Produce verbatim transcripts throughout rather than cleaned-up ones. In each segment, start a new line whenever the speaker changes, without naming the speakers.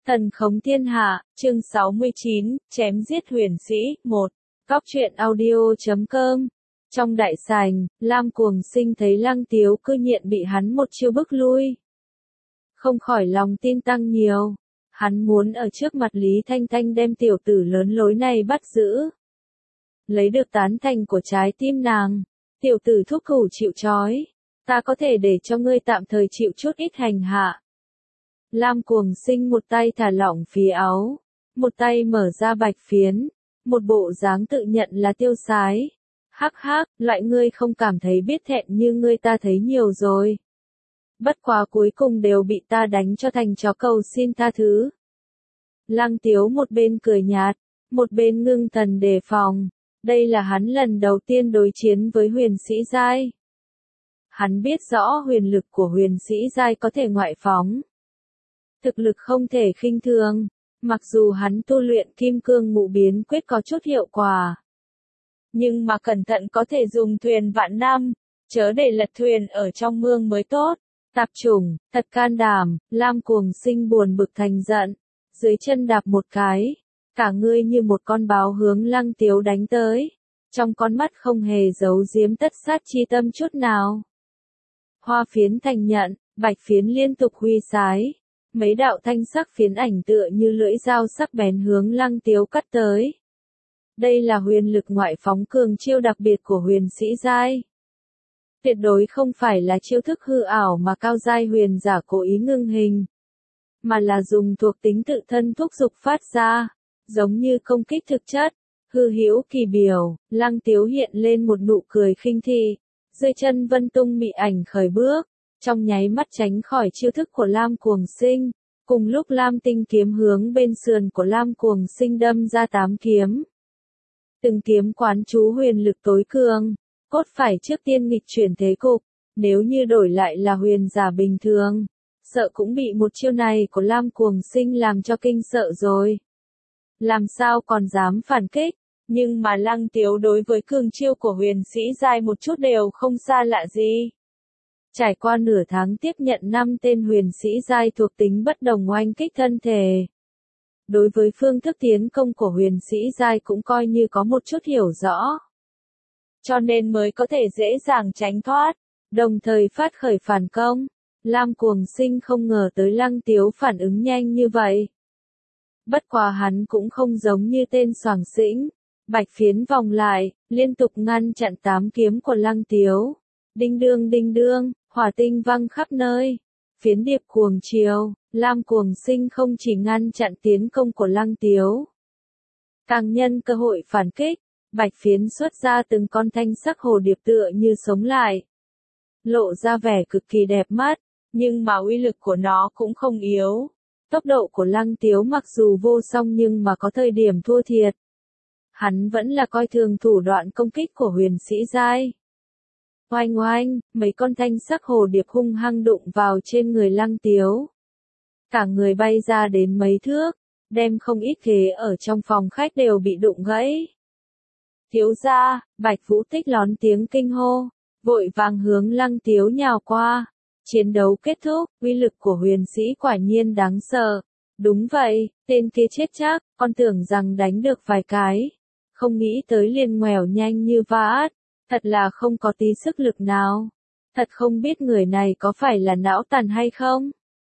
Thần khống thiên hạ, chương sáu mươi chín, chém giết huyền sĩ, một. Góc truyện audio chấm com. Trong đại sảnh, Lam Cuồng Sinh thấy Lăng Tiếu cư nhiên bị hắn một chiêu bức lui. Không khỏi lòng tin tăng nhiều. Hắn muốn ở trước mặt Lý Thanh Thanh đem tiểu tử lớn lối này bắt giữ. Lấy được tán thành của trái tim nàng. Tiểu tử thúc thủ chịu trói. Ta có thể để cho ngươi tạm thời chịu chút ít hành hạ. Lam Cuồng Sinh một tay thả lỏng phía áo, một tay mở ra bạch phiến, một bộ dáng tự nhận là tiêu sái. Hắc hắc, loại ngươi không cảm thấy biết thẹn như ngươi ta thấy nhiều rồi. Bất quá cuối cùng đều bị ta đánh cho thành chó cầu xin tha thứ. Lăng Tiếu một bên cười nhạt, một bên ngưng thần đề phòng. Đây là hắn lần đầu tiên đối chiến với huyền sĩ giai. Hắn biết rõ huyền lực của huyền sĩ giai có thể ngoại phóng. Thực lực không thể khinh thường, mặc dù hắn tu luyện kim cương ngũ biến quyết có chút hiệu quả. Nhưng mà cẩn thận có thể dùng thuyền vạn năm, chớ để lật thuyền ở trong mương mới tốt. Tạp chủng, thật can đảm, Lam Cuồng Sinh buồn bực thành giận, dưới chân đạp một cái, cả ngươi như một con báo hướng Lăng Tiếu đánh tới, trong con mắt không hề giấu giếm tất sát chi tâm chút nào. Hoa phiến thành nhận, bạch phiến liên tục huy sái. Mấy đạo thanh sắc phiến ảnh tựa như lưỡi dao sắc bén hướng Lăng Tiếu cắt tới. Đây là huyền lực ngoại phóng cường chiêu đặc biệt của huyền sĩ giai. Tuyệt đối không phải là chiêu thức hư ảo mà cao giai huyền giả cố ý ngưng hình, mà là dùng thuộc tính tự thân thúc dục phát ra, giống như công kích thực chất, hư hữu kỳ biểu. Lăng Tiếu hiện lên một nụ cười khinh thị, dưới chân vân tung mị ảnh khởi bước. Trong nháy mắt tránh khỏi chiêu thức của Lam Cuồng Sinh, cùng lúc Lam Tinh kiếm hướng bên sườn của Lam Cuồng Sinh đâm ra tám kiếm. Từng kiếm quán chú huyền lực tối cường, cốt phải trước tiên nghịch chuyển thế cục, nếu như đổi lại là huyền giả bình thường, sợ cũng bị một chiêu này của Lam Cuồng Sinh làm cho kinh sợ rồi. Làm sao còn dám phản kích, nhưng mà Lăng Tiếu đối với cường chiêu của huyền sĩ giai một chút đều không xa lạ gì. Trải qua nửa tháng tiếp nhận năm tên huyền sĩ giai thuộc tính bất đồng oanh kích thân thể. Đối với phương thức tiến công của huyền sĩ giai cũng coi như có một chút hiểu rõ. Cho nên mới có thể dễ dàng tránh thoát, đồng thời phát khởi phản công. Lam Cuồng Sinh không ngờ tới Lăng Tiếu phản ứng nhanh như vậy. Bất quá hắn cũng không giống như tên soàng xĩnh. Bạch phiến vòng lại, liên tục ngăn chặn tám kiếm của Lăng Tiếu. Đinh đương đinh đương, hỏa tinh văng khắp nơi. Phiến điệp cuồng chiều, Lam Cuồng Sinh không chỉ ngăn chặn tiến công của Lăng Tiếu, càng nhân cơ hội phản kích. Bạch phiến xuất ra từng con thanh sắc hồ điệp tựa như sống lại, lộ ra vẻ cực kỳ đẹp mắt, nhưng mà uy lực của nó cũng không yếu. Tốc độ của Lăng Tiếu mặc dù vô song nhưng mà có thời điểm thua thiệt. Hắn vẫn là coi thường thủ đoạn công kích của huyền sĩ giai. Oanh oanh, mấy con thanh sắc hồ điệp hung hăng đụng vào trên người Lăng Tiếu. Cả người bay ra đến mấy thước, đem không ít ghế ở trong phòng khách đều bị đụng gãy. Thiếu gia, Bạch Vũ Tích lón tiếng kinh hô, vội vàng hướng Lăng Tiếu nhào qua. Chiến đấu kết thúc, uy lực của huyền sĩ quả nhiên đáng sợ. Đúng vậy, tên kia chết chắc, con tưởng rằng đánh được vài cái. Không nghĩ tới liền ngoẻo nhanh như vã. Thật là không có tí sức lực nào. Thật không biết người này có phải là não tàn hay không?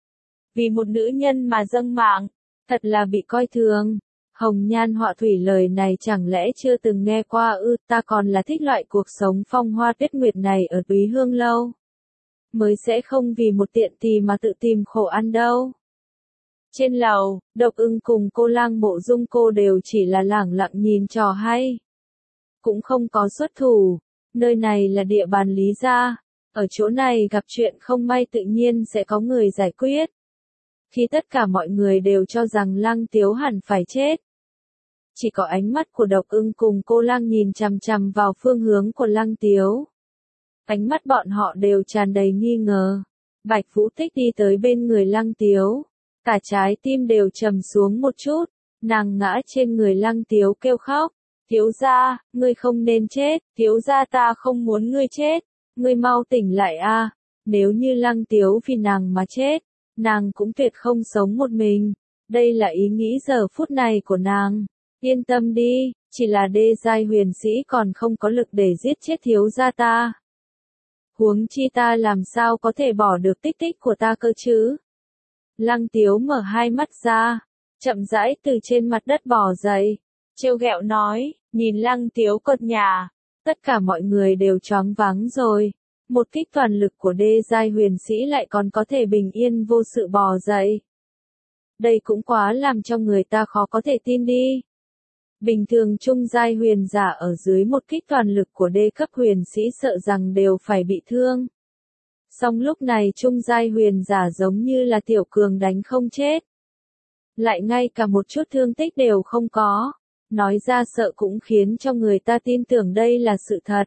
Vì một nữ nhân mà dâng mạng, thật là bị coi thường. Hồng Nhan Họa Thủy lời này chẳng lẽ chưa từng nghe qua ư? Ta còn là thích loại cuộc sống phong hoa tuyết nguyệt này ở Túy Hương Lâu. Mới sẽ không vì một tiện tì mà tự tìm khổ ăn đâu. Trên lầu, Độc Ưng cùng cô Lang Mộ Dung cô đều chỉ là lẳng lặng nhìn trò hay. Cũng không có xuất thủ, nơi này là địa bàn Lý gia, ở chỗ này gặp chuyện không may tự nhiên sẽ có người giải quyết. Khi tất cả mọi người đều cho rằng Lăng Tiếu hẳn phải chết, chỉ có ánh mắt của Độc Ưng cùng cô Lang nhìn chằm chằm vào phương hướng của Lăng Tiếu. Ánh mắt bọn họ đều tràn đầy nghi ngờ. Bạch Vũ Tích đi tới bên người Lăng Tiếu, cả trái tim đều trầm xuống một chút, nàng ngã trên người Lăng Tiếu kêu khóc. Thiếu gia, ngươi không nên chết, thiếu gia ta không muốn ngươi chết, ngươi mau tỉnh lại a. Nếu như Lăng Tiếu vì nàng mà chết, nàng cũng tuyệt không sống một mình. Đây là ý nghĩ giờ phút này của nàng. Yên tâm đi, chỉ là đê giai huyền sĩ còn không có lực để giết chết thiếu gia ta. Huống chi ta làm sao có thể bỏ được tích tích của ta cơ chứ? Lăng Tiếu mở hai mắt ra, chậm rãi từ trên mặt đất bò dậy, trêu ghẹo nói, nhìn Lăng Tiếu cợt nhả, tất cả mọi người đều choáng váng rồi. Một kích toàn lực của đê giai huyền sĩ lại còn có thể bình yên vô sự bò dậy. Đây cũng quá làm cho người ta khó có thể tin đi. Bình thường trung giai huyền giả ở dưới một kích toàn lực của đê cấp huyền sĩ sợ rằng đều phải bị thương. Song lúc này trung giai huyền giả giống như là tiểu cường đánh không chết. Lại ngay cả một chút thương tích đều không có. Nói ra sợ cũng khiến cho người ta tin tưởng đây là sự thật.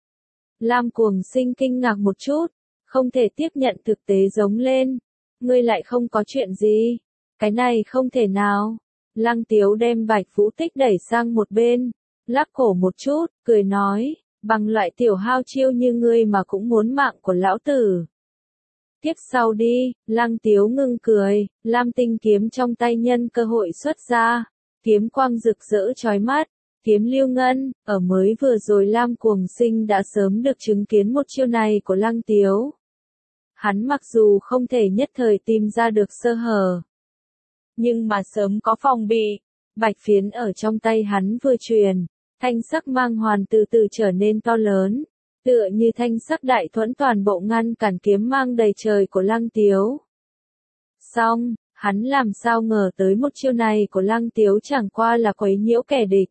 Lam Cuồng Sinh kinh ngạc một chút, không thể tiếp nhận thực tế giống lên. Ngươi lại không có chuyện gì. Cái này không thể nào. Lăng Tiếu đem Bạch Vũ Tích đẩy sang một bên, lắc cổ một chút, cười nói, bằng loại tiểu hao chiêu như ngươi mà cũng muốn mạng của lão tử. Tiếp sau đi, Lăng Tiếu ngưng cười, lam tinh kiếm trong tay nhân cơ hội xuất ra, kiếm quang rực rỡ chói mắt, kiếm lưu ngân, ở mới vừa rồi Lam Cuồng Sinh đã sớm được chứng kiến một chiêu này của Lăng Tiếu. Hắn mặc dù không thể nhất thời tìm ra được sơ hở, nhưng mà sớm có phòng bị. Bạch phiến ở trong tay hắn vừa truyền, thanh sắc mang hoàn từ từ trở nên to lớn, tựa như thanh sắc đại thuẫn toàn bộ ngăn cản kiếm mang đầy trời của Lăng Tiếu. Xong, hắn làm sao ngờ tới một chiêu này của Lăng Tiếu chẳng qua là quấy nhiễu kẻ địch.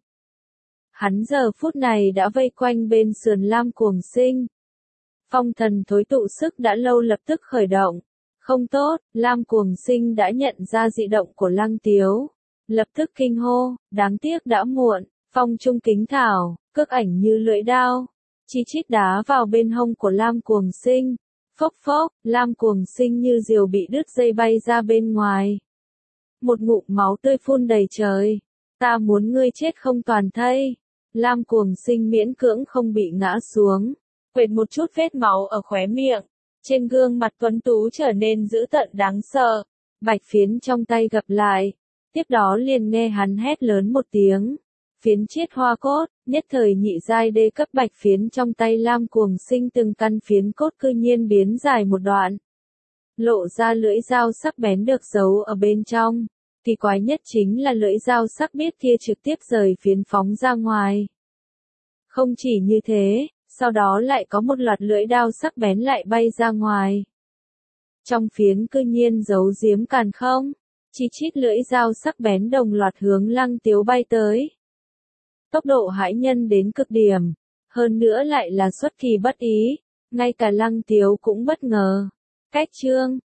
Hắn giờ phút này đã vây quanh bên sườn Lam Cuồng Sinh. Phong thần thối tụ sức đã lâu lập tức khởi động. Không tốt, Lam Cuồng Sinh đã nhận ra dị động của Lăng Tiếu. Lập tức kinh hô, đáng tiếc đã muộn, phong trung kính thảo, cước ảnh như lưỡi đao. Chi chít đá vào bên hông của Lam Cuồng Sinh. Phốc phốc, Lam Cuồng Sinh như diều bị đứt dây bay ra bên ngoài. Một ngụm máu tươi phun đầy trời. Ta muốn ngươi chết không toàn thây. Lam Cuồng Sinh miễn cưỡng không bị ngã xuống. Quệt một chút vết máu ở khóe miệng. Trên gương mặt tuấn tú trở nên dữ tợn đáng sợ. Bạch phiến trong tay gập lại. Tiếp đó liền nghe hắn hét lớn một tiếng. Phiến chiết hoa cốt, nhất thời nhị giai đê cấp bạch phiến trong tay Lam Cuồng Sinh từng căn phiến cốt cư nhiên biến dài một đoạn. Lộ ra lưỡi dao sắc bén được giấu ở bên trong. Kỳ quái nhất chính là lưỡi dao sắc biết kia trực tiếp rời phiến phóng ra ngoài. Không chỉ như thế, sau đó lại có một loạt lưỡi đao sắc bén lại bay ra ngoài. Trong phiến cư nhiên giấu giếm càn không, chi chít lưỡi dao sắc bén đồng loạt hướng Lăng Tiếu bay tới. Tốc độ hãi nhân đến cực điểm, hơn nữa lại là xuất kỳ bất ý, ngay cả Lăng Tiếu cũng bất ngờ. Cách chương